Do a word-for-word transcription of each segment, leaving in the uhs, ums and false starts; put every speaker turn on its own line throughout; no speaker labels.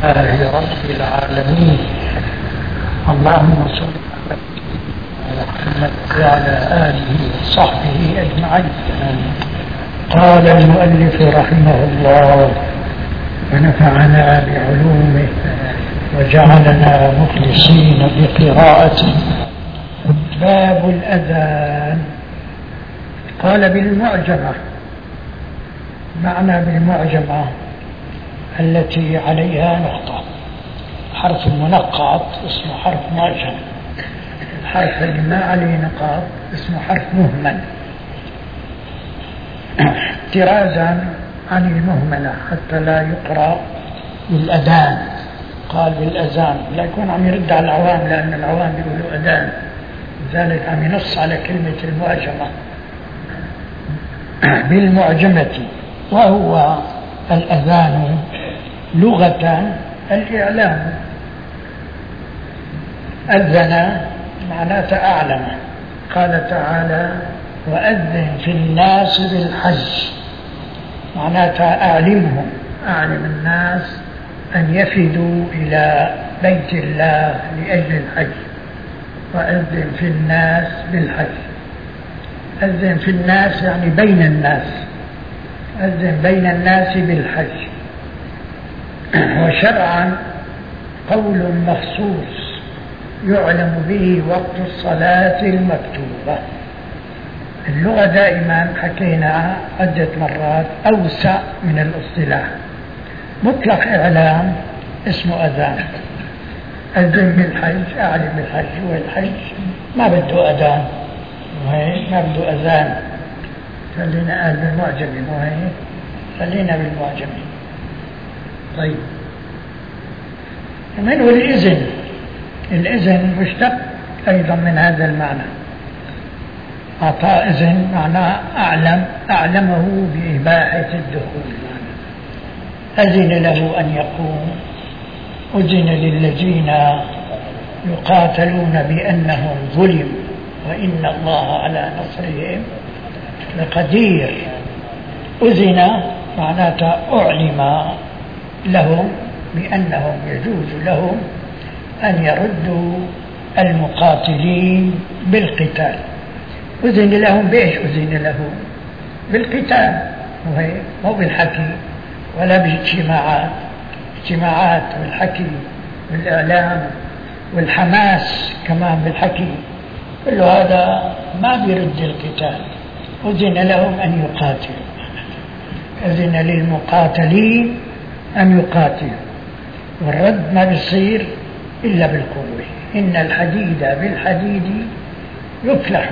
لله رب العالمين. اللهم صل على محمد وعلى آله وصحبه أجمعين. قال المؤلف رحمه الله ونفعنا بعلومه وجعلنا مخلصين بقراءته. باب الأذان. قال بالمعجمة. معنى بالمعجمة التي عليها نقطة. حرف المنقط اسمه حرف معجم، الحرف اللي ما عليه نقاط اسمه حرف مهمل، احترازا عن المهملة حتى لا يقرأ بالأذان. قال بالأذان لا يكون عم يرد على العوام، لأن العوام يقولوا أذان، لذلك عم ينص على كلمة المعجمة. بالمعجمة، وهو الأذان لغة الإعلام. أذن معناته أعلم. قال تعالى وأذن في الناس بالحج، معناته أعلمهم، أعلم الناس أن يفدوا إلى بيت الله لأجل الحج. وأذن في الناس بالحج. أذن في الناس يعني بين الناس، أذن بين الناس بالحج. وشرعا قول مخصوص يعلم به وقت الصلاة المكتوبة. اللغة دائما حكينا عدة مرات أوسع من الاصطلاح. مطلق إعلام اسمه أذان. أذن بالحج، أعلم بالحج، والحج ما بده أذان، ما بده أذان. خلينا قال بالمعجم، مو خلينا بالمعجم. طيب، منه الإذن. الإذن مشتق أيضا من هذا المعنى. أعطى إذن معناه أعلم، أعلمه بإباحة الدخول. أذن له أن يقوم. أذن للذين يقاتلون بأنهم ظلموا وإن الله على نصرهم لقدير. أذن معناته أعلم لهم بأنهم يجوز لهم أن يردوا المقاتلين بالقتال. أذن لهم بإيش؟ أذن لهم بالقتال، مو بالحكي ولا باجتماعات. اجتماعات والحكي والإعلام والحماس كمان بالحكي، كل هذا ما بيرد القتال. أذن لهم أن يقاتلوا، أذن للمقاتلين أن يقاتلوا، والرد ما بيصير إلا بالقوة. إن الحديد بالحديد يفلح.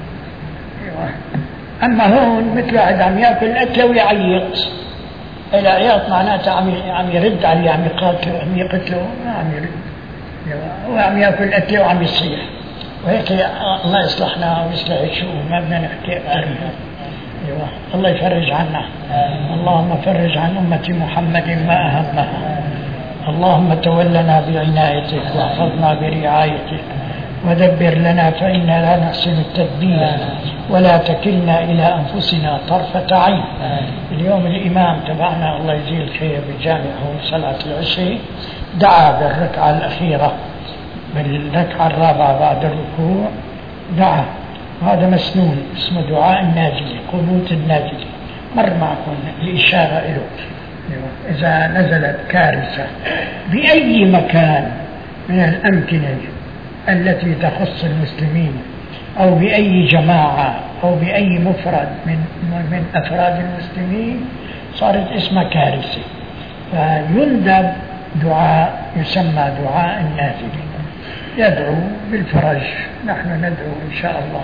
أما هون مثل واحد عم يأكل أكله ويعيط. العياط معناته عم عم يرد عليه، عم يقاتله، عم يقتله، ما عم يرد. هو عم يأكل أكله وعم يصيح. وهيك الله يصلحنا ويصلح الشؤون، ما بدنا نحكي عنها. أيوة. الله يفرج عنا. اللهم فرج عن أمة محمد ما أهمها. اللهم تولنا بعنايتك واحفظنا برعايتك ودبر لنا فإنا لا نحسن التدبير ولا تكلنا إلى أنفسنا طرفة عين. اليوم الإمام تبعنا الله يجزيه الخير بجامعه صلاة العشاء دعا بالركعة الأخيرة، بالركعة الرابعة بعد الركوع دعا. هذا مسنون، اسمه دعاء الناجلي، قنوت الناجلي. مر معكم الإشارة له. إذا نزلت كارثة بأي مكان من الأمكنة التي تخص المسلمين أو بأي جماعة أو بأي مفرد من من أفراد المسلمين، صارت اسمها كارثة، فيندب دعاء يسمى دعاء النازل، يدعو بالفرج. نحن ندعو إن شاء الله.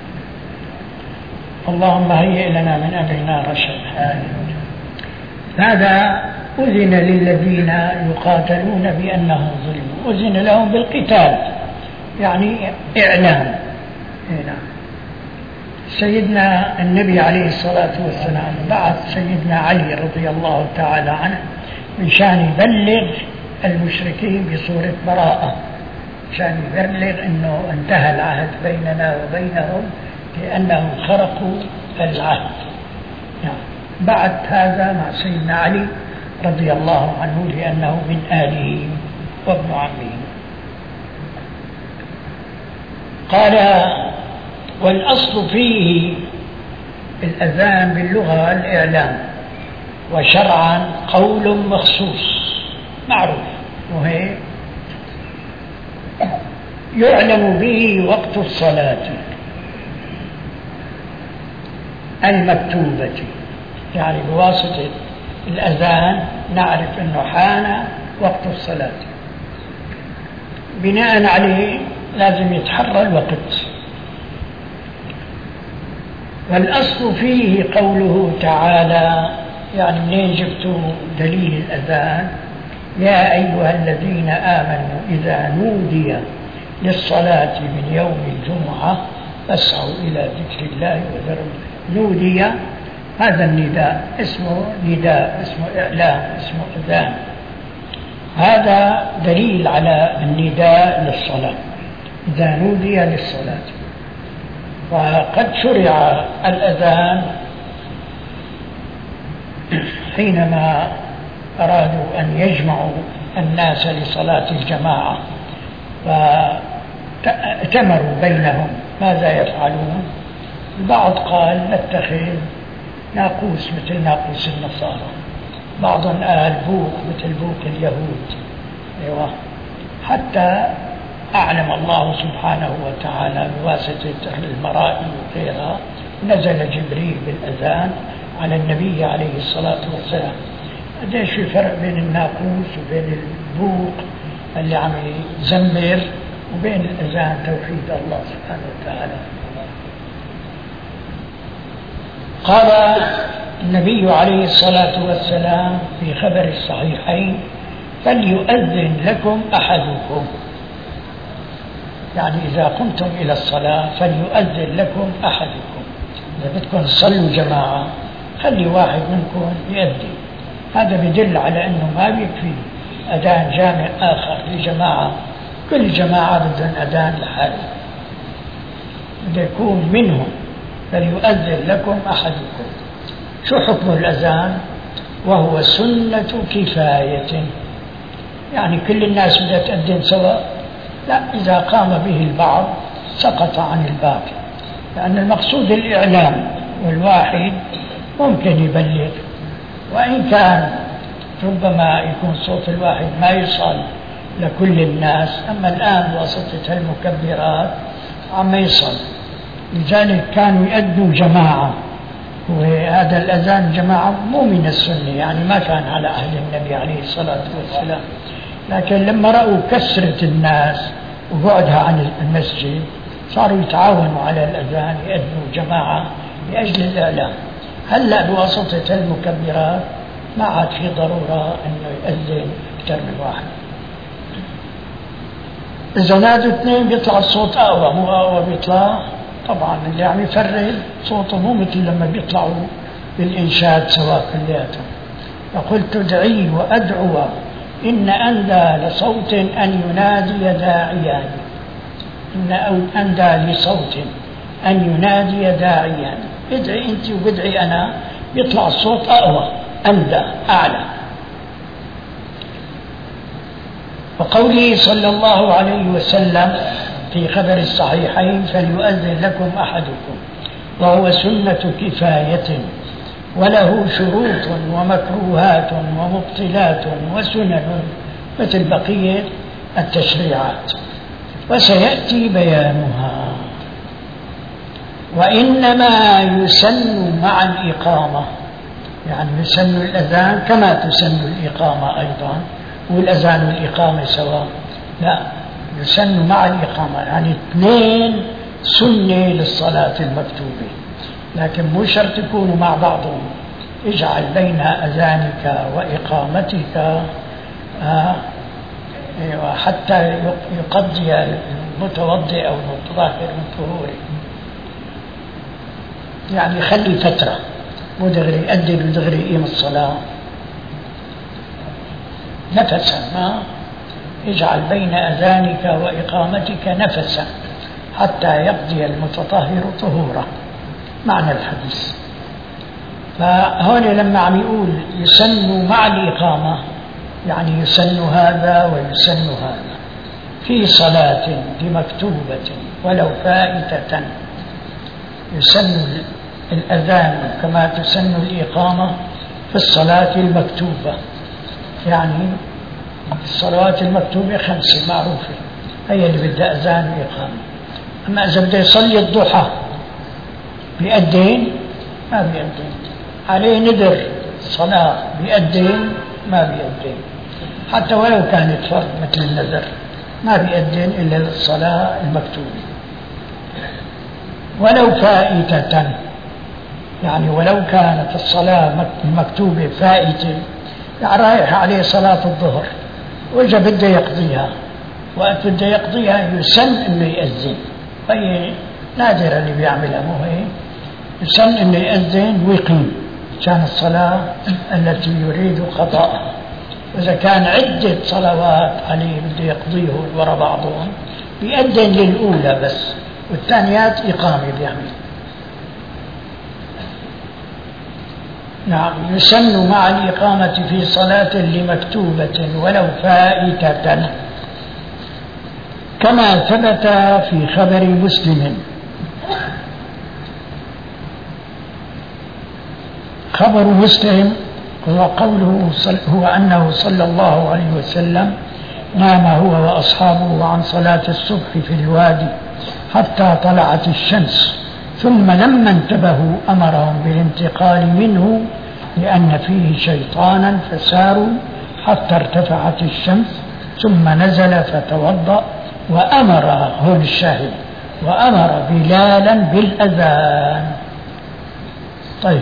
اللهم هيئ لنا من أمرنا رشدا. هذا أذن للذين يقاتلون بأنهم ظلموا. أذن لهم بالقتال يعني إعلام. هنا سيدنا النبي عليه الصلاة والسلام بعث سيدنا علي رضي الله تعالى عنه مشان يبلغ المشركين بصورة براءة، مشان يبلغ أنه انتهى العهد بيننا وبينهم لأنهم خرقوا العهد. يعني بعد هذا مع سيدنا علي رضي الله عنه لأنه من آله وابن عمه. قال: والأصل فيه الأذان باللغة الإعلام، وشرعا قول مخصوص معروف، وهي يعلم به وقت الصلاة المكتوبة، يعني بواسطة الأذان نعرف أنه حان وقت الصلاة. بناء عليه لازم يتحرى الوقت. والأصل فيه قوله تعالى، يعني منين جبتوا دليل الأذان؟ يا أيها الذين آمنوا إذا نودي للصلاة من يوم الجمعة فاسعوا إلى ذكر الله وذروا. نودي هذا النداء اسمه نداء، اسمه إعلام، اسمه أذان. هذا دليل على النداء للصلاة إذا نودي للصلاة. وقد شرع الأذان حينما أرادوا أن يجمعوا الناس لصلاة الجماعة، فأتمروا بينهم ماذا يفعلون. البعض قال نتخذ ناقوس مثل ناقوس النصارى، بعض قال بوق مثل بوق اليهود. أيوة. حتى أعلم الله سبحانه وتعالى بواسطة المرائي وغيرها نزل جبريل بالأذان على النبي عليه الصلاة والسلام. قديش في فرق بين الناقوس وبين البوق اللي عم يزمر وبين الأذان توحيد الله سبحانه وتعالى. قال النبي عليه الصلاة والسلام في خبر الصحيحين: فليؤذن لكم أحدكم، يعني إذا قمتم إلى الصلاة فليؤذن لكم أحدكم. إذا بدكم تصلوا جماعة خلي واحد منكم يؤذن. هذا بدل على أنه ما بيكفي أذان جامع آخر لجماعة، كل جماعة بدهم أذان لحاله، بده يكون منهم. فليؤذن لكم أحدكم. شو حكم الأذان؟ وهو سنة كفاية، يعني كل الناس بدها تأذن سواء؟ لا، إذا قام به البعض سقط عن الباقي، لأن المقصود الإعلام، والواحد ممكن يبلغ، وإن كان ربما يكون صوت الواحد ما يصل لكل الناس، أما الآن بواسطة المكبرات عم يصل. لذلك كانوا يؤذنوا جماعة، وهذا الأذان جماعة مو من السنة، يعني ما كان على أهل النبي عليه الصلاة والسلام. لكن لما رأوا كثرة الناس وبعدها عن المسجد صاروا يتعاونوا على الأذان، يؤذنوا جماعة لأجل الإعلام. هلأ بواسطة المكبرات ما عاد في ضرورة أنه يؤذن أكثر من واحد. إذا نادوا اثنين بيطلع الصوت أقوى، مو أقوى بيطلع طبعا اللي عم يفرغ صوته مو مثل لما بيطلعوا بالإنشاد سواء كلياتهم. فقلت تدعي وأدعو إن أندى لصوت أن ينادي داعيان، إن أندى لصوت أن ينادي داعيان. ادعي أنت وبدعي أنا، بيطلع الصوت أقوى، أندى، أعلى. وقوله صلى الله عليه وسلم في خبر الصحيحين: فليؤذن لكم أحدكم، وهو سنة كفاية، وله شروط ومكروهات ومبطلات وسنن مثل بقية التشريعات، وسيأتي بيانها. وإنما يسن مع الإقامة، يعني يسن الأذان كما تسن الإقامة أيضا، والأذان والإقامة سواء؟ لا، يسن مع الإقامة، يعني اثنين سنة للصلاة المكتوبة، لكن مو شرط يكونوا مع بعضهم. اجعل بين أذانك وإقامتك آه حتى يقضي المتوضئ أو المتطهر من طهوره، يعني خلي فترة، مو دغري يؤذن ودغري يقيم الصلاة، نفسا. ما اجعل بين أذانك وإقامتك نفسا حتى يقضي المتطهر طهوره، معنى الحديث. فهون لما عم يقول يسن مع الإقامة يعني يسن هذا ويسن هذا في صلاة لمكتوبة ولو فائتة، يسن الأذان كما تسن الإقامة في الصلاة المكتوبة، يعني الصلوات المكتوبة خمسة معروفة هي اللي بدها أذان وإقامة. أما إذا بده يصلي الضحى بيأذن ما بيأذن، عليه نذر صلاة بيأذن ما بيأذن، حتى ولو كانت فرض مثل النذر ما بيأذن إلا للصلاة المكتوبة. ولو فائتة يعني ولو كانت الصلاة المكتوبة فائتة، يعني رايح عليه صلاة الظهر وإجا بده يقضيها، وقت بده يقضيها يسن إنه يأذن، هي نادرة اللي بيعملها مو هي، يسن إنه يأذن ويقيم كان الصلاة التي يريد قضاءها. وإذا كان عدة صلوات عليه بده يقضيهم وراء بعضهم بيأذن للأولى بس، والثانيات إقامة بيعمل. نعم، يسن مع الإقامة في صلاة لمكتوبة ولو فائتة، كما ثبت في خبر مسلم. خبر مسلم هو قوله هو أنه صلى الله عليه وسلم نام هو وأصحابه عن صلاة الصبح في الوادي حتى طلعت الشمس، ثم لما انتبهوا أمرهم بالانتقال منه لأن فيه شيطانا فساروا حتى ارتفعت الشمس، ثم نزل فتوضأ وأمر هون الشاهد وأمر بلالا بالأذان. طيب،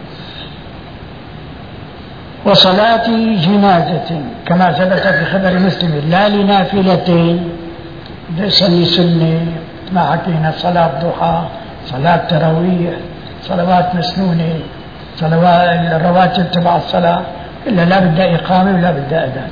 وصلاة جنازة كما ثبت في خبر مسلم لا لنافلتين، يصلي سنة ما حكينا صلاة ضحى، صلاة تراويح، صلوات مسنونة، صلوات الرواتب تبع الصلاة، إلا لا بدها إقامة ولا بدها أذان.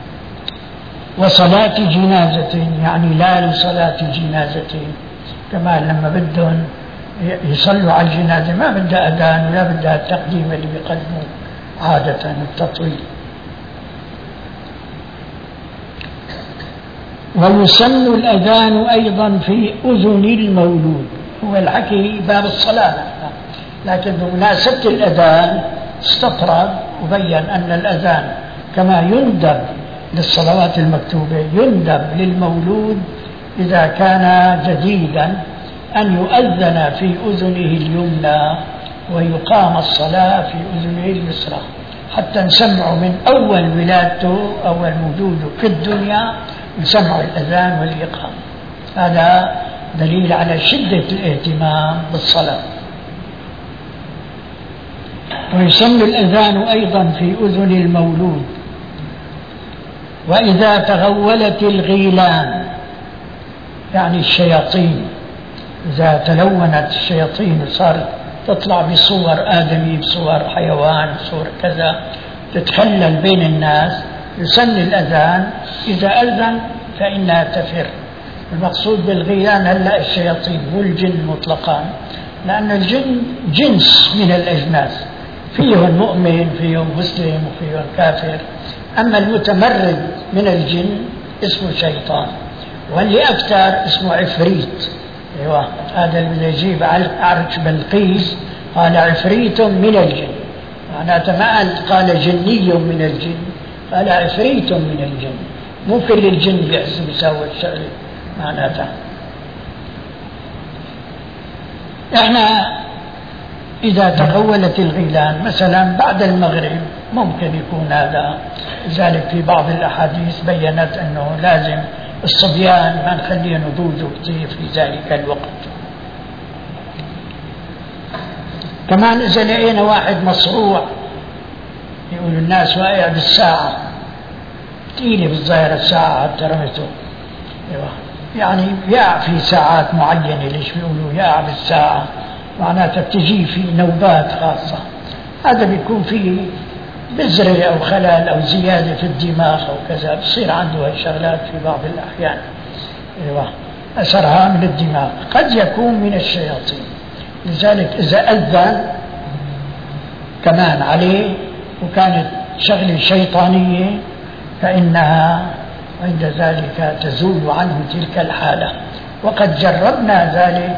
وصلاة جنازة يعني لا لصلاة جنازة، كما لما بدهم يصلوا على الجنازة ما بدها أذان ولا بدها التقديم اللي بيقدموه عادة التطويل. ويسن الأذان أيضا في أذن المولود، هو الحكي باب الصلاة، لكن بمناسبة الأذان استطرد وبين أن الأذان كما يندب للصلوات المكتوبة يندب للمولود إذا كان جديدا أن يؤذن في أذنه اليمنى ويقام الصلاة في أذنه اليسرى، حتى نسمع من أول ولادته أول وجوده في الدنيا نسمع الأذان والإقامة. هذا دليل على شدة الاهتمام بالصلاة. ويسن الأذان أيضا في أذن المولود. وإذا تغولت الغيلان يعني الشياطين، إذا تلونت الشياطين وصارت تطلع بصور آدمي بصور حيوان بصور كذا تتخلل بين الناس، يسن الأذان إذا أذن فإنها تفر. المقصود بالغيلان هلا الشياطين والجن مطلقان، لأن الجن جنس من الأجناس، فيهم مؤمن فيهم مسلم وفيهم كافر. أما المتمرد من الجن اسمه شيطان، واللي أكثر اسمه عفريت. أيوة، هذا اللي يجيب عرش بلقيس قال عفريت من الجن، معناته ما قال جني من الجن، قال عفريت من الجن. مو كل الجن بيحسب يساوي الشغل معناته. احنا إذا تغولت الغيلان مثلا بعد المغرب ممكن يكون هذا، لذلك في بعض الأحاديث بيّنت أنه لازم الصبيان ما نخليه نضوجوا كثير في ذلك الوقت. كمان إذا لقينا واحد مصروع يقول الناس واقع بالساعة تقيلة بالظاهرة الساعة حتى رمته، يعني يقع في ساعات معينة، ليش بيقولوا يقع بالساعة معناتها بتجي في نوبات خاصة، هذا بيكون فيه بذرة أو خلل أو زيادة في الدماغ أو كذا، بصير عنده هالشغلات في بعض الأحيان. أيوة، أثرها من الدماغ، قد يكون من الشياطين. لذلك إذا أذن كمان عليه وكانت شغلة شيطانية، فإنها عند ذلك تزول عنه تلك الحالة. وقد جربنا ذلك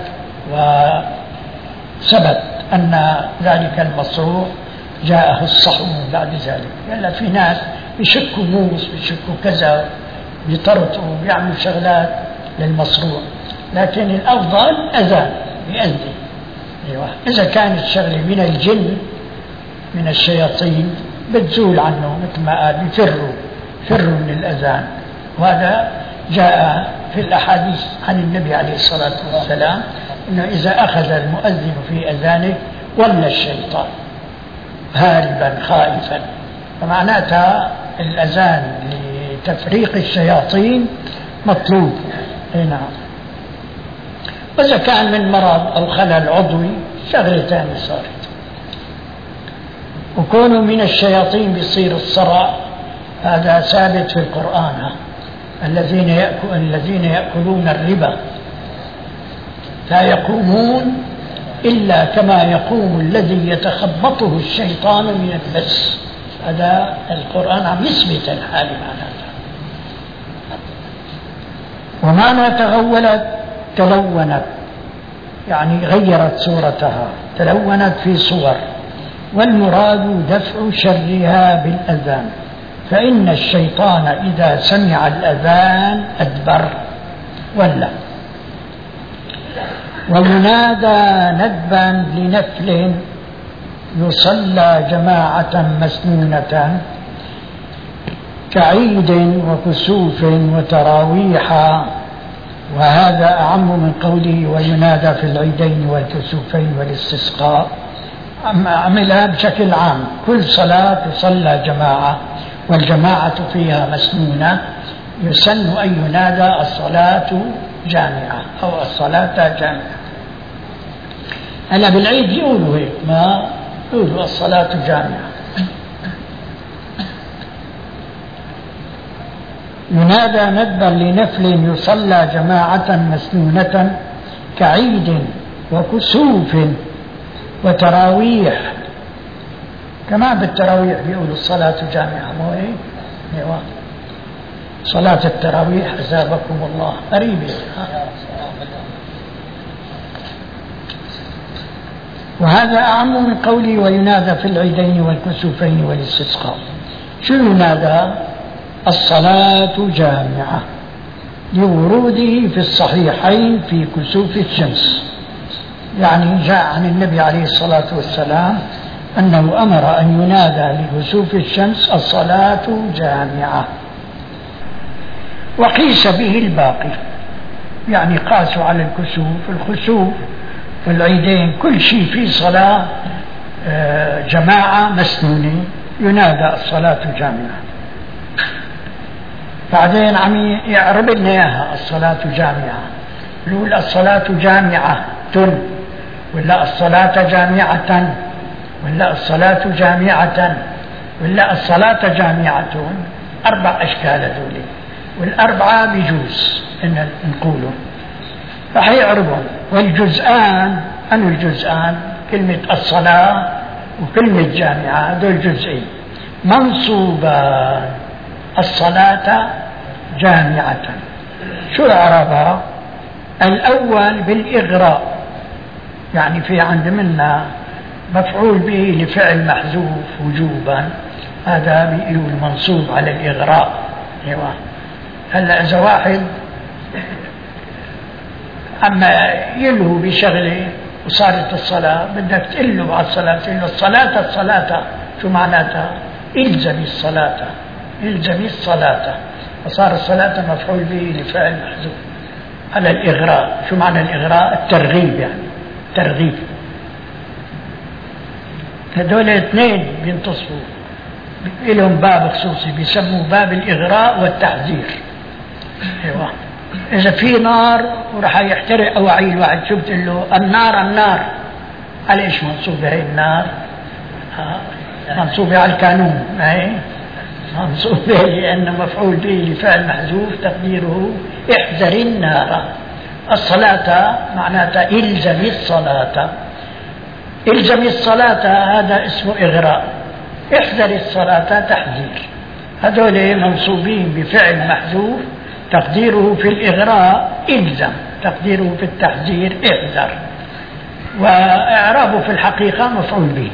وثبت أن ذلك المصروع جاءه الصحو بعد ذلك. يلا في ناس بيشكوا موس، بيشكوا كذا، بيطرطوا، بيعملوا شغلات للمصروع، لكن الأفضل أذان بيأذن. أيوة. إذا كانت شغلة من الجن من الشياطين بتزول عنه، مثل ما قال بيفروا فروا من الأذان. وهذا جاء في الأحاديث عن النبي عليه الصلاة والسلام أنه إذا أخذ المؤذن في أذانه ولى الشيطان هاربا خائفا، فمعناتها الأذان لتفريق الشياطين مطلوب. نعم. وإذا كان من مرض أو خلل عضوي شغلة ثانية صارت. وكونوا من الشياطين بيصير الصرع، هذا ثابت في القرآن. الذين يأكل الذين يأكلون الربا لا يقومون إلا كما يقوم الذي يتخبطه الشيطان من المس. هذا القرآن عم يثبت الحال معناتها. ومعنى تغولت تلونت، يعني غيرت صورتها، تلونت في صور. والمراد دفع شرها بالأذان، فإن الشيطان إذا سمع الأذان أدبر ولا. وينادى ندبا لنفل يصلى جماعة مسنونة كعيد وكسوف وتراويح، وهذا أعم من قوله وينادى في العيدين والكسوفين والاستسقاء. عملها بشكل عام، كل صلاة تصلى جماعة والجماعة فيها مسنونة يسن أن ينادى الصلاة جامعة أو الصلاة جامعة. هلا بالعيد يقولوا هيك، ما يقولوا الصلاة جامعة. ينادى ندبا لنفل يصلى جماعة مسنونة كعيد وكسوف وتراويح. كمان بالتراويح بيقولوا الصلاة جامعة، مو هيك؟ ايوه، صلاة التراويح أثابكم الله قريبة. وهذا أعم من قولي وينادى في العيدين والكسوفين والاستسقاء. شو ينادى؟ الصلاة جامعة، لوروده في الصحيحين في كسوف الشمس. يعني جاء عن النبي عليه الصلاة والسلام أنه أمر أن ينادى لكسوف الشمس الصلاة جامعة. وقيس به الباقي، يعني قاسوا على الكسوف الخسوف والعيدين، كل شيء في صلاة جماعة مسنونة ينادى الصلاة جامعة. بعدين عم يعرب لنا إياها الصلاة جامعة، يقول الصلاة جامعة ولا الصلاة جامعة ولا الصلاة جامعة ولا الصلاة جامعة، أربع أشكال هذول، والأربعة بيجوز إن نقوله رح يعربهم. والجزآن، أنو الجزآن؟ كلمة الصلاة وكلمة جامعة، هذول جزئين منصوبان. الصلاة جامعة شو العربة؟ الأول بالإغراء، يعني في عند منا مفعول به لفعل محذوف وجوبا، هذا بيقول منصوب على الإغراء. ايوه. هلا إذا واحد أما يلهو بشغله وصارت الصلاة، بدك تقول له بعد الصلاة، تقول له الصلاة الصلاة، شو معناتها؟ إلزمي الصلاة، إلزمي الصلاة، فصار الصلاة مفعول به لفعل محذوف على الإغراء. شو معنى الإغراء؟ الترغيب، يعني ترغيب. هذول اثنين بينتصفوا لهم باب خصوصي بيسموه باب الإغراء والتحذير. ايوه. إذا في نار وراح يحترق أواعي الواحد، شو بتقول له؟ النار النار. على إيش منصوبة هي النار؟ منصوبة على القانون، ما هي منصوبة لأنه مفعول به لفعل محذوف تقديره احذر النار. الصلاة معناتها إلزمي الصلاة، الزم الصلاة هذا اسمه إغراء، احذر الصلاة تحذير. هذول منصوبين بفعل محذوف تقديره في الإغراء إلزم، تقديره في التحذير احذر، وإعرابه في الحقيقة مفعول به.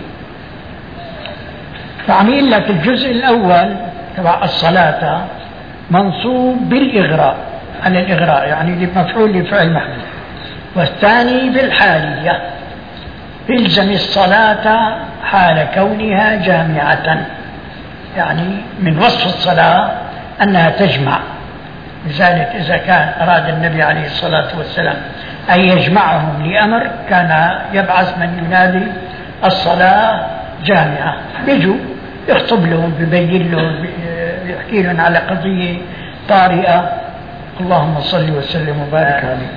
فعميل لك الجزء الأول تبع الصلاة منصوب بالإغراء، على الإغراء يعني مفعول لفعل محذوف، والثاني بالحالية إلزم الصلاة حال كونها جامعة، يعني من وصف الصلاة أنها تجمع. لذلك إذا كان أراد النبي عليه الصلاة والسلام أن يجمعهم لأمر كان يبعث من ينادي الصلاة جامعة، بيجوا يخطب لهم، بيبين لهم، بيحكي لهم على قضية طارئة. اللهم صل وسلم وبارك عليه.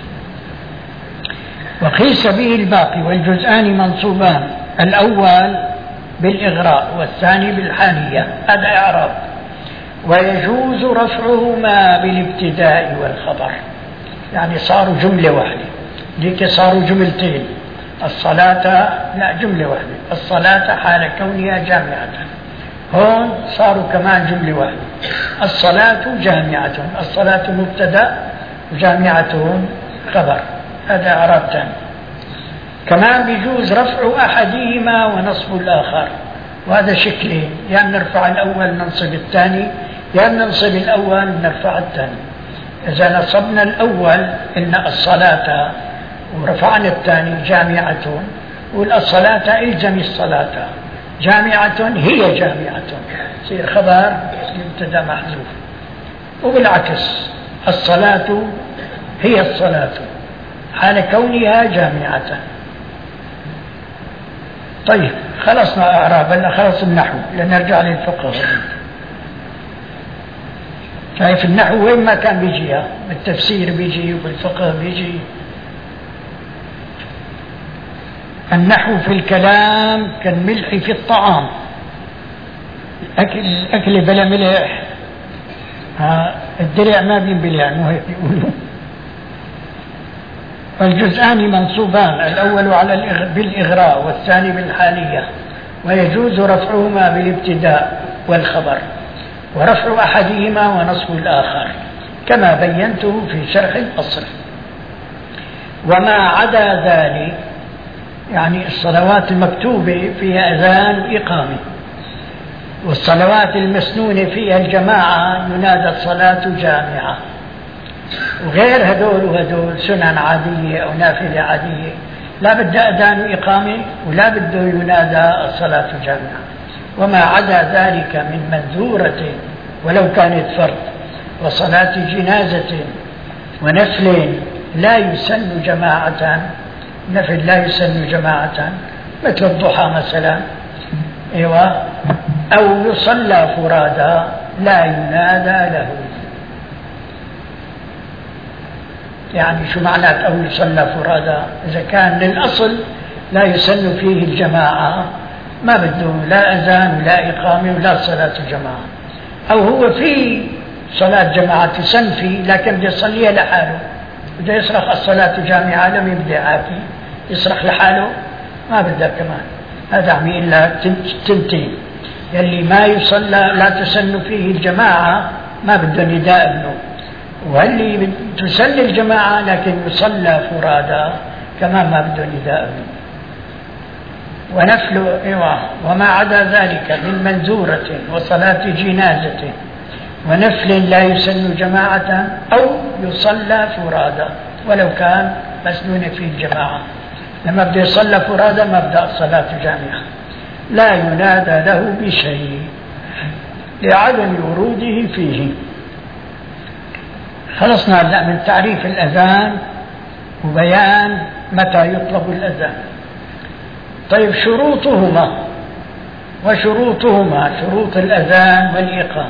وقيس به الباقي، والجزءان منصوبان، الأول بالإغراء والثاني بالحالية، هذا إعراب. ويجوز رفعهما بالابتداء والخبر، يعني صاروا جملة واحدة، ديك صاروا جملتين. الصلاة لا جملة واحدة، الصلاة حال كونها جامعة، هون صاروا كمان جملة واحدة. الصلاة جامعة، الصلاة مبتدأ وجامعة خبر، هذا إعراب ثاني. كمان بيجوز رفع أحدهما ونصب الآخر، وهذا شكلين، يا يعني نرفع الأول ننصب الثاني، يا يعني ننصب الأول نرفع الثاني. إذا نصبنا الأول إن الصلاة ورفعنا الثاني جامعة، والصلاة إلزم الصلاة جامعة هي جامعة، يصير خبر مبتدا محذوف. وبالعكس الصلاة هي الصلاة حال كونها جامعة. طيب خلصنا أعراب، هلا خلص النحو لنرجع للفقه. شايف النحو وين ما كان بيجي، بالتفسير بيجي وبالفقه بيجي. النحو في الكلام كالملح في الطعام، الأكل, الأكل بلا ملح ها الدرع ما بينبلع، مو هيك بيقولوا. والجزءان منصوبان، الأول على بالإغراء والثاني بالحالية، ويجوز رفعهما بالابتداء والخبر، ورفع أحدهما ونصب الآخر كما بينته في شرح الأصل. وما عدا ذلك يعني الصلوات المكتوبة فيها أذان وإقامة، والصلوات المسنونة فيها الجماعة ينادى الصلاة جامعة، وغير هدول وهدول سنن عادية أو نافلة عادية لا بد أذان وإقامة ولا بده ينادى الصلاة جامعة. وما عدا ذلك من منذورة ولو كانت فرض، وصلاة جنازة ونفل لا يسن جماعة، نفل لا يسن جماعة مثل الضحى مثلا، ايوه، أو يصلى فرادى لا ينادى له. يعني شو معنات أو يصلى فرادى؟ إذا كان للأصل لا يسن فيه الجماعة ما بده لا أذان ولا إقامة ولا صلاة جماعة، أو هو في صلاة جماعة تسن فيه لكن بده يصليها لحاله، بده يصرخ الصلاة جامعة لم يبدع فيه، يصرخ لحاله ما بدها كمان. هذا عم يقول لك تنتين، يلي ما يصلى لا تسن فيه الجماعة ما بده نداء ابنه، واللي تسن الجماعة لكن يصلى فرادى كمان ما بده نداء ابنه. ونفل إيوه. وما عدا ذلك من منذورة وصلاة جنازة ونفل لا يسن جماعة أو يصلى فرادى ولو كان مسنون في الجماعة، لما بده يصلى فرادى ما بدا الصلاة جامعة، لا ينادى له بشيء لعدم وروده فيه. خلصنا هلا من تعريف الأذان وبيان متى يطلب الأذان. طيب شروطهما وشروطهما شروط الأذان والإقامة.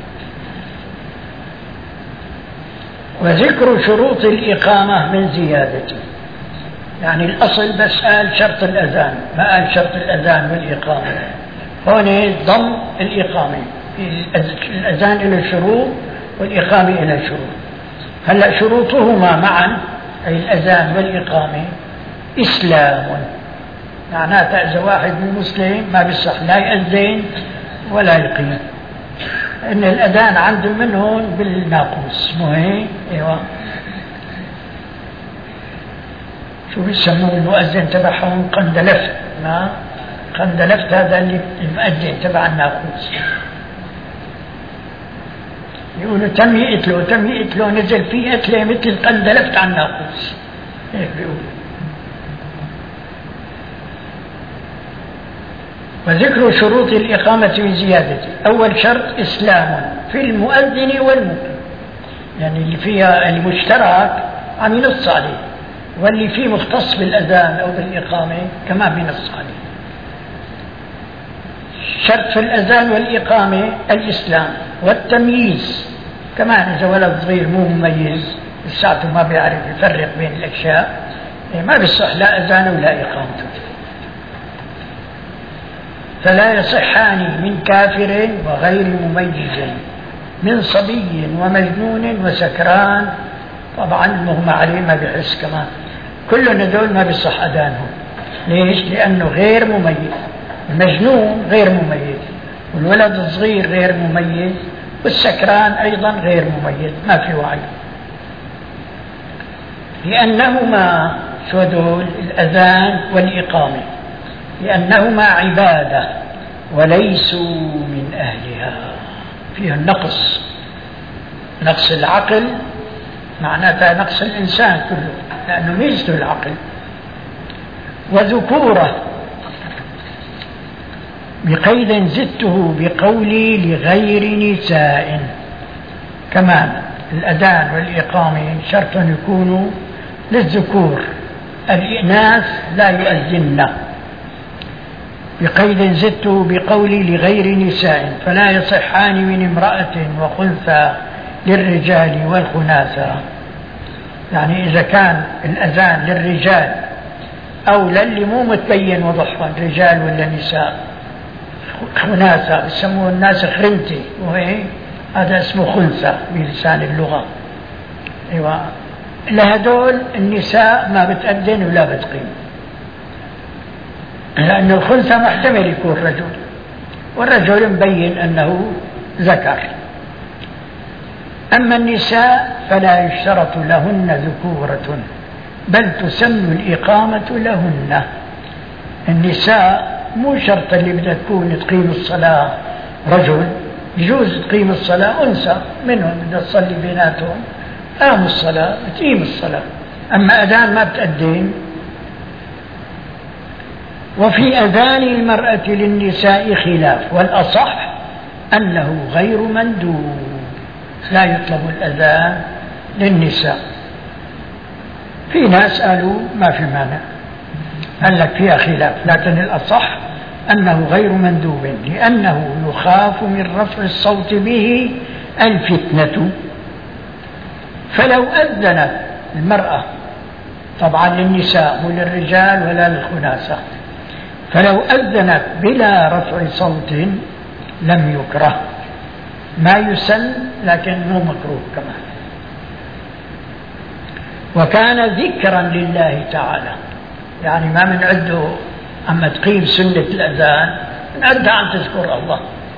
وذكر شروط الإقامة من زيادته، يعني الأصل بس قال شرط الأذان ما قال شرط الأذان والإقامة، هون ضم الإقامة، الأذان إلى شروط والإقامة إلى شروط. هلأ شروطهما معا أي الأذان والإقامة إسلام معناته إذا واحد مو مسلم ما بيصح لا يأذن ولا يقيم. إن الأذان عندهم منهم بالناقوس، مو هيك؟ أيوة. شو بيسموه المؤذن تبعهم؟ قندلفت. ما قندلفت هذا اللي المؤذن تبع الناقوس. يقولوا تم يقتله تم يقتله نزل فيه قتله مثل قندلفت عن الناقوس، هيك بيقولوا. وذكر شروط الإقامة وزيادته. أول شرط إسلام في المؤذن والمقيم، يعني اللي فيها المشترك عم ينص عليه، واللي فيه مختص بالأذان أو بالإقامة كما بينص عليه. شرط في الأذان والإقامة الإسلام والتمييز، كمان إذا ولد صغير مو مميز لساته ما بيعرف يفرق بين الأشياء ما بيصح لا أذان ولا إقامته. فلا يصحان من كافر وغير مميز، من صبي ومجنون وسكران. طبعا المغمى عليه ما بيحس كمان، كل هذول ما بيصح أذانهم. ليش؟ لأنه غير مميز. المجنون غير مميز، والولد الصغير غير مميز، والسكران أيضا غير مميز، ما في وعي. لأنهما شو هذول الأذان والإقامة؟ لأنهما عبادة وليسوا من أهلها، فيها النقص، نقص العقل، معناتها نقص الإنسان كله لأنه ميزته العقل. وذكورة بقيد زدته بقولي لغير نساء. كمان الأذان والإقامة شرط يكونوا للذكور، الإناث لا يؤذن. بقيد زدته بقولي لغير نساء، فلا يصحان من امرأة وخنثى للرجال والخناثى. يعني إذا كان الأذان للرجال أو للي مو متبين وضحا رجال ولا نساء، خناثى يسموه الناس خرنتي، وهي هذا اسمه خنثى بلسان اللغة. أيوة. لهدول النساء ما بتأذن ولا بتقيم، لأن الخنثى محتمل يكون رجل، والرجل مبين أنه ذكر. أما النساء فلا يشترط لهن ذكورة، بل تسن الإقامة لهن. النساء مو شرط اللي بدها تكون تقيم الصلاة رجل، يجوز تقيم الصلاة أنثى منهم بدها تصلي بيناتهم، قاموا الصلاة بتقيم الصلاة. أما أذان ما بتأذن. وفي أذان المرأة للنساء خلاف، والأصح أنه غير مندوب، لا يطلب الأذان للنساء. في ناس قالوا ما في مانع، قال لك فيها خلاف، لكن الأصح أنه غير مندوب، لأنه يخاف من رفع الصوت به الفتنة. فلو أذنت المرأة، طبعا للنساء مو للرجال ولا للخناثة، فلو أذنت بلا رفع صوت لم يكره، ما يسن لكن مو مكروه كمان. وكان ذكرا لله تعالى، يعني ما منعده أما تقيم سنة الأذان نعدها عن تذكر الله.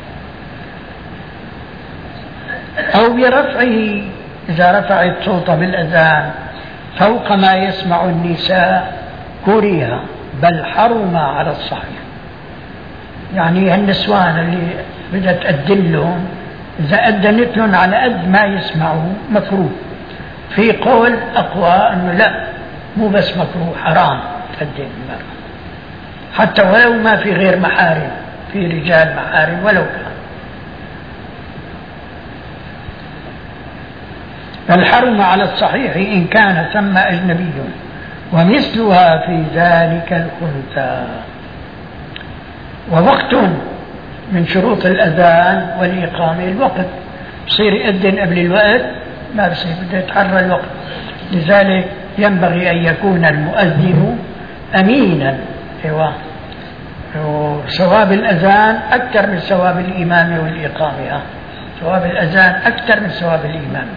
أو برفعه، إذا رفعت صوته بالأذان فوق ما يسمع النساء كره، بل حرم على الصحيح. يعني النسوان اللي بدها تأذن لهم إذا أذنت لهم على قد ما يسمعوا مكروه. في قول أقوى أنه لا، مو بس مكروه، حرام تأذن المرأة حتى ولو ما في غير محارم، في رجال محارم ولو كان. بل حرم على الصحيح إن كان ثم أجنبي، ومثلها في ذلك الخنثى. ووقت من شروط الأذان والإقامة الوقت، بصير يأذن قبل الوقت ما بصير، بده يتحرى الوقت. لذلك ينبغي أن يكون المؤذن أمينا. ايوه، وثواب الأذان أكثر من ثواب الإمامة والإقامة. ثواب الأذان أكثر من ثواب الإمامة،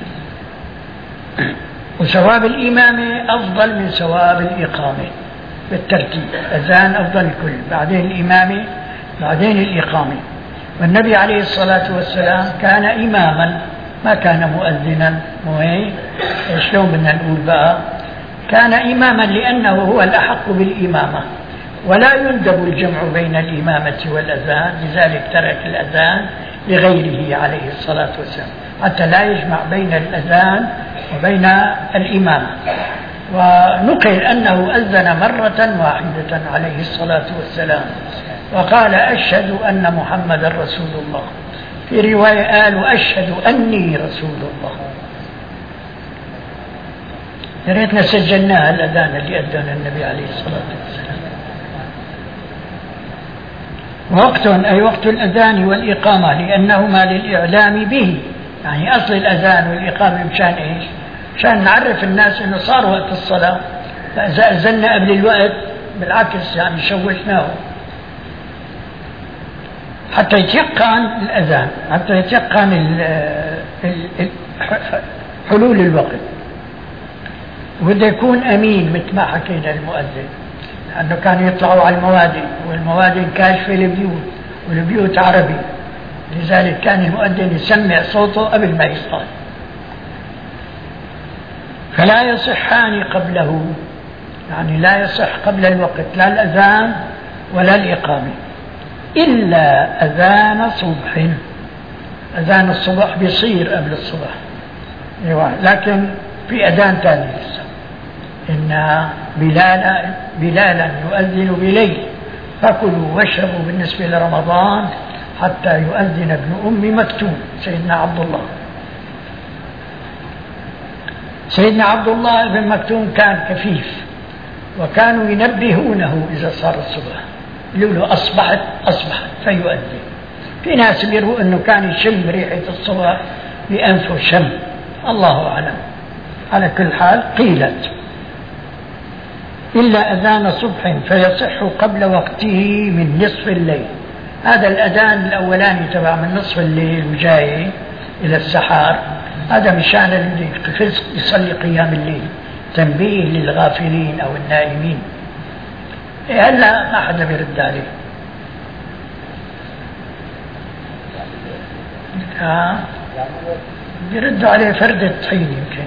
وثواب الإمامة أفضل من ثواب الإقامة. بالترتيب، أذان أفضل الكل، بعدين الإمامة، بعدين الإقامة. والنبي عليه الصلاة والسلام كان إماما ما كان مؤذنا. مو شلون بدنا نقول بقى؟ كان إماما لأنه هو الأحق بالإمامة، ولا يندب الجمع بين الإمامة والأذان، لذلك ترك الأذان لغيره عليه الصلاة والسلام حتى لا يجمع بين الأذان وبين الإمامة. ونقل أنه أذن مرة واحدة عليه الصلاة والسلام وقال أشهد أن محمد رسول الله، في رواية قال أشهد أني رسول الله. يا ريتنا سجلناها الأذان اللي أذن النبي عليه الصلاة والسلام. وقت أي وقت الأذان والإقامة لأنهما للإعلام به، يعني أصل الأذان والإقامة مشان إيش؟ مشان نعرف الناس إنه صار وقت الصلاة، فإذا أذنا قبل الوقت بالعكس يعني شوشناه حتى يتيقن الأذان، حتى يتيقن حلول الوقت. وبده يكون أمين مثل ما حكينا المؤذن، لأنه كانوا يطلعوا على الموادن، والموادن كاشفة البيوت والبيوت عربي، لذلك كان المؤذن يسمع صوته قبل ما يصطاد. فلا يصحان قبله، يعني لا يصح قبل الوقت لا الأذان ولا الإقامة، إلا أذان صبح. أذان الصبح بيصير قبل الصبح، لكن في أذان ثاني لسه، إن بلالا بلالا يؤذن بليل فكلوا واشربوا بالنسبة لرمضان حتى يؤذن ابن أم مكتوم سيدنا عبد الله. سيدنا عبد الله بن مكتوم كان كفيف، وكانوا ينبهونه إذا صار الصبح، يقولوا له أصبحت أصبحت فيؤذن. في ناس بيروا أنه كان يشم ريحة الصبح بأنفه شم، الله أعلم. على كل حال قيلت إلا أذان صبح فيصح قبل وقته من نصف الليل. هذا الأذان الأولاني تبع من نصف الليل وجاي إلى السحار، هذا مشان اللي يصلي قيام الليل، تنبيه للغافلين أو النائمين. هلا ما حدا بيرد عليه. آه. بيردوا عليه فردة طحين يمكن.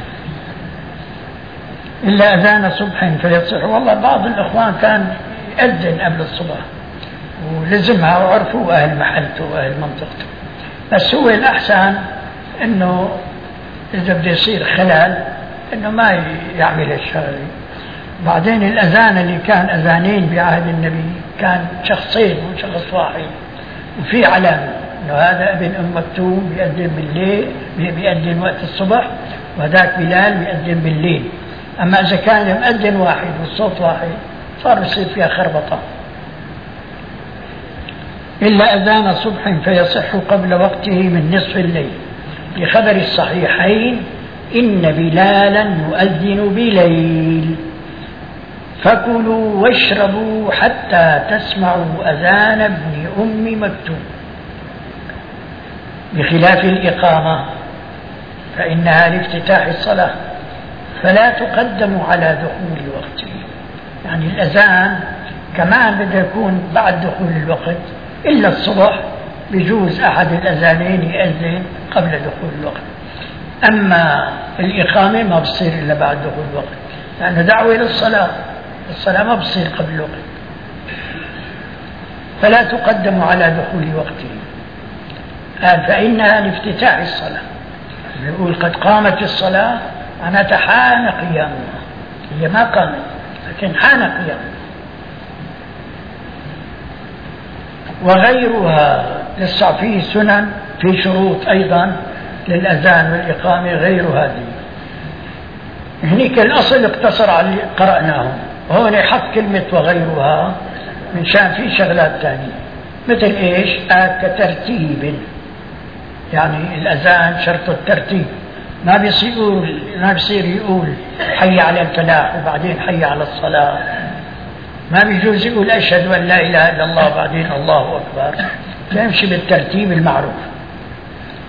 إلا أذان صبح فيصح. والله بعض الإخوان كان يأذن قبل الصبح ولزمها وعرفوا أهل محلته وأهل منطقته، بس هو الأحسن إنه إذا بده يصير خلل إنه ما يعمل الشغلة. بعدين الأذان اللي كان أذانين بعهد النبي كان شخصين وشخص واحد، وفي علامة إنه هذا ابن أم مكتوم بيأذن بالليل بيأذن وقت الصبح، وذاك بلال بيأذن بالليل. أما إذا كان مؤذن واحد والصوت واحد صار يصير فيها خربطة. إلا أذان صبح فيصح قبل وقته من نصف الليل، لخبر الصحيحين إن بلالا يؤذن بليل فكلوا واشربوا حتى تسمعوا أذان ابن أم مكتوم، بخلاف الإقامة فإنها لافتتاح الصلاة فلا تقدم على دخول وقته. يعني الأذان كمان بده يكون بعد دخول الوقت، إلا الصبح بجوز أحد الأذانين يأذن قبل دخول الوقت. أما الإقامة ما بصير إلا بعد دخول الوقت، لأنه دعوة للصلاة، الصلاة ما بصير قبل الوقت، فلا تقدم على دخول وقته. قال فإنها لافتتاح الصلاة، يقول قد قامت الصلاة معناتها حان قيامها، هي ما قامت لكن حان قيامها. وغيرها لسه فيه سنن، في شروط أيضا للأذان والإقامة غير هذه. هنيك الأصل اقتصر على اللي قرأناهم، هون حط كلمة وغيرها من شان في شغلات تانية مثل إيش؟ آه كترتيب، يعني الأذان شرط الترتيب، ما بيصير يقول ما بيصير يقول حي على الفلاح وبعدين حي على الصلاة، ما بيجوز يقول أشهد أن لا إله إلا الله وبعدين الله أكبر، يمشي بالترتيب المعروف.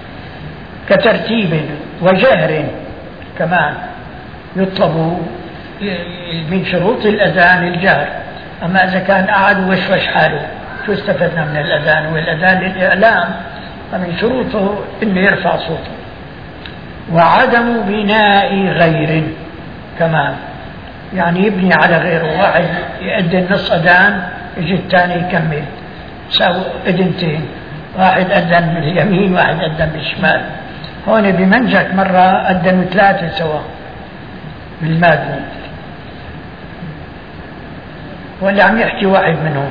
كترتيب وجهر كمان يطلب من شروط الأذان الجهر. أما إذا كان قاعد ووشوش حاله شو استفدنا من الأذان؟ والأذان للإعلام، فمن شروطه إنه يرفع صوته. وعدم بناء غير كمان، يعني يبني على غيره، واحد يؤذن نص أذان يجي الثاني يكمل، ساووا أذنتين، واحد أذن باليمين واحد أذن بالشمال. هون بمنجك مرة أذنوا ثلاثة سوا بالمادني، واللي عم يحكي واحد منهم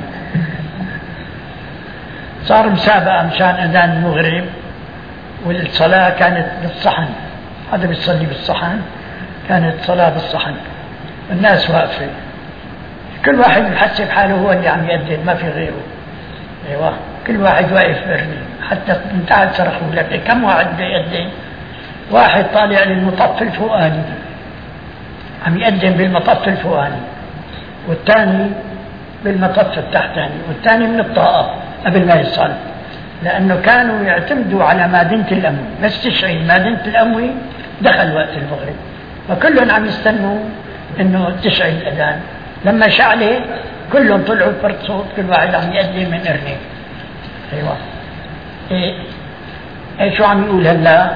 صار مسابقة مشان أذان المغرب، والصلاة كانت بالصحن، هذا بيصلي بالصحن، كانت صلاة بالصحن، الناس واقفة، كل واحد محسب حاله هو اللي عم يأذن، ما في غيره. ايوه، كل واحد واقف برني، حتى انتهت صرخوا لك كم واحد بيأذن؟ واحد طالع للمطف الفوقاني عم يأذن بالمطف الفوقاني، والثاني بالمطف التحتاني، والثاني من الطاقة قبل ما يصل، لأنه كانوا يعتمدوا على مادنة الأموي، بس تشعل مادنة الأموي دخل وقت المغرب، وكلهم عم يستنوا إنه تشعل الأذان. لما شعله كلهم طلعوا بفرد صوت، كل واحد عم يأذن من أرنب. أيوة، إيه إيه شو عم يقول هلا؟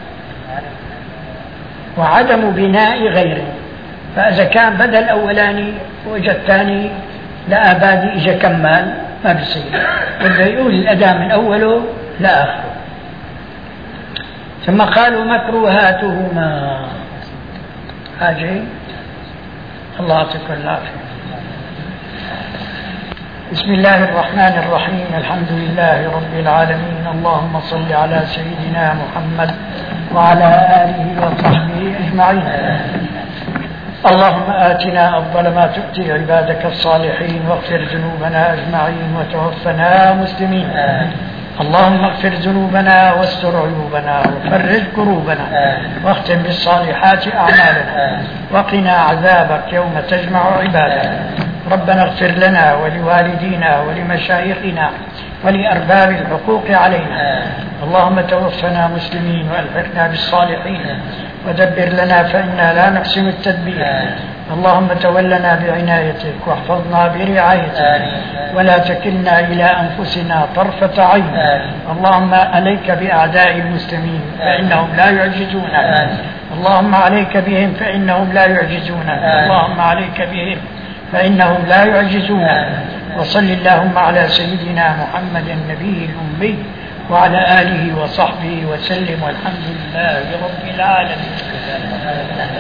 وعدم بناء غيره، فإذا كان بدأ الأولاني وإجا الثاني لا بادي إجا كمال ما بيصير، بده يقول الأداء من أوله لآخره. ثم قالوا مكروهاتهما، حاجة الله يعطيكم العافية. بسم الله الرحمن الرحيم، الحمد لله رب العالمين، اللهم صل على سيدنا محمد وعلى آله وصحبه أجمعين. اللهم آتنا أفضل ما تؤتي عبادك الصالحين، واغفر ذنوبنا أجمعين، وتوفنا مسلمين. اللهم اغفر ذنوبنا واستر عيوبنا وفرج كروبنا، واختم بالصالحات أعمالنا، وقنا عذابك يوم تجمع عبادك. ربنا اغفر لنا ولوالدينا ولمشايخنا ولأرباب الحقوق علينا. اللهم توفنا مسلمين وألحقنا بالصالحين، ودبر لنا فإنا لا نحسن التدبير. اللهم تولنا بعنايتك واحفظنا برعايتك، ولا تكلنا إلى أنفسنا طرفة عين. اللهم عليك بأعداء المسلمين فإنهم لا يعجزونك، اللهم عليك بهم فإنهم لا يعجزونك، اللهم عليك بهم فإنهم لا يعجزونك. وصل اللهم على سيدنا محمد النبي الأمي وعلى آله وصحبه وسلم، والحمد لله رب العالمين.